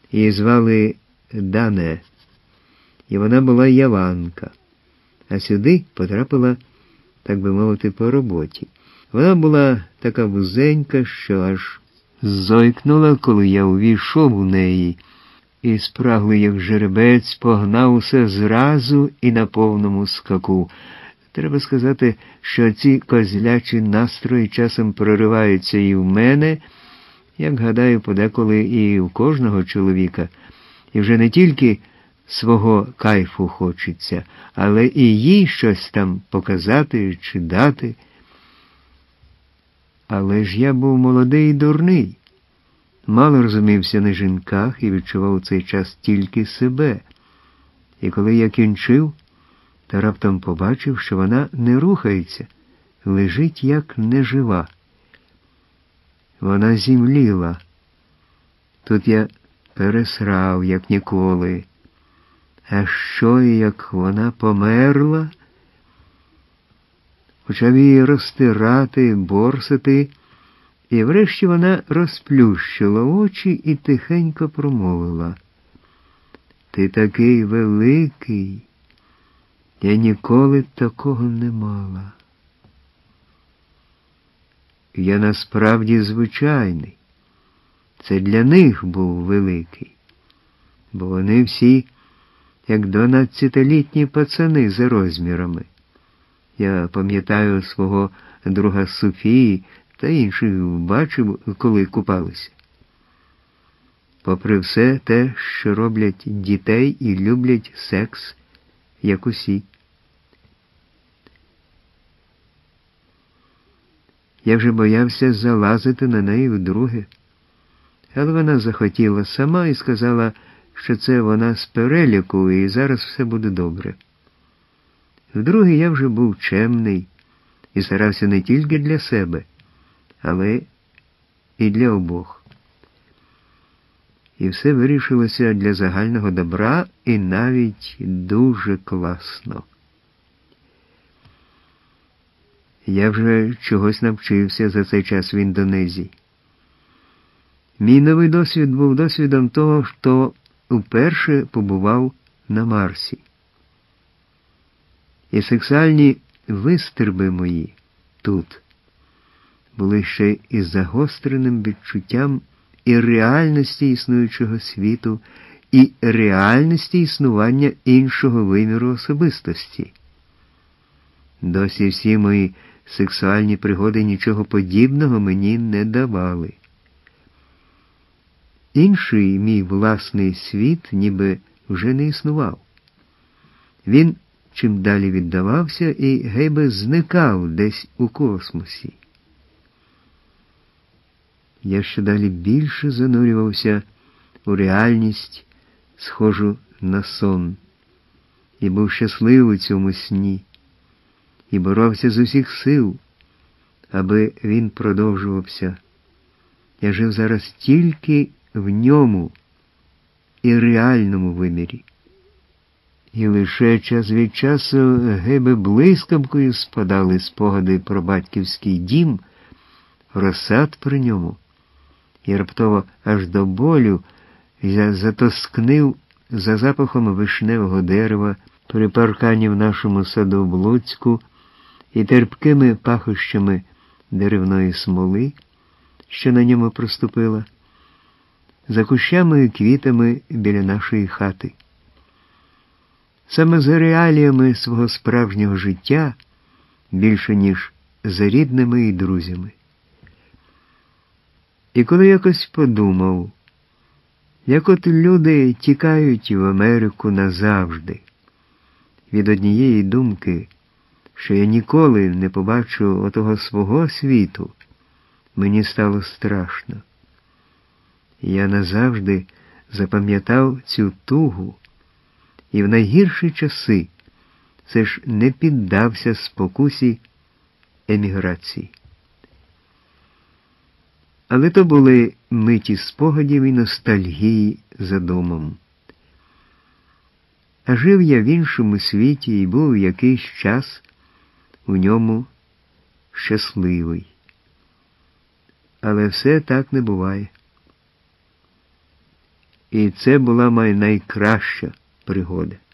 Її звали Дане, і вона була яванка, а сюди потрапила, так би мовити, по роботі. Вона була така вузенька, що аж зойкнула, коли я увійшов у неї, і спраглий, як жеребець, погнав усе зразу і на повному скаку. Треба сказати, що ці козлячі настрої часом прориваються і в мене, як гадаю, подеколи і у кожного чоловіка. І вже не тільки свого кайфу хочеться, але і їй щось там показати чи дати. Але ж я був молодий і дурний, мало розумівся на жінках і відчував у цей час тільки себе. І коли я кінчив, та раптом побачив, що вона не рухається, лежить як нежива. Вона зімліла. Тут я пересрав, як ніколи. А що, як вона померла? Почав її розтирати, борсати, і врешті вона розплющила очі і тихенько промовила: «Ти такий великий, я ніколи такого не мала. Я насправді звичайний. Це для них був великий, бо вони всі, як 12-літні пацани за розмірами. Я пам'ятаю свого друга Софії та інших бачив, коли купалися. Попри все те, що роблять дітей і люблять секс, як усі. Я вже боявся залазити на неї вдруге. Але вона захотіла сама і сказала, що це вона з переляку, і зараз все буде добре. Вдруге я вже був чемний і старався не тільки для себе, але і для обох. І все вирішилося для загального добра і навіть дуже класно. Я вже чогось навчився за цей час в Індонезії. Мій новий досвід був досвідом того, хто вперше побував на Марсі. І сексуальні вистріби мої тут були ще і загостреним відчуттям і реальності існуючого світу, і реальності існування іншого виміру особистості. Досі всі мої сексуальні пригоди нічого подібного мені не давали. Інший мій власний світ ніби вже не існував. Він чим далі віддавався і гейби зникав десь у космосі. Я ще далі більше занурювався у реальність, схожу на сон, і був щасливий у цьому сні, і боровся з усіх сил, аби він продовжувався. Я жив зараз тільки в ньому і реальному вимірі. І лише час від часу геби блискавкою спадали спогади про батьківський дім, розсад при ньому. І раптово аж до болю я затоскнив за запахом вишневого дерева при паркані в нашому саду в Луцьку і терпкими пахощами деревної смоли, що на ньому проступила, за кущами і квітами біля нашої хати. Саме за реаліями свого справжнього життя, більше ніж за рідними і друзями. І коли якось подумав, як от люди тікають в Америку назавжди, від однієї думки, що я ніколи не побачу отого свого світу, мені стало страшно. Я назавжди запам'ятав цю тугу, і в найгірші часи все ж не піддався спокусі еміграції. Але то були миті спогадів і ностальгії за домом. А жив я в іншому світі і був якийсь час у ньому щасливий. Але все так не буває. І це була моя найкраща пригода.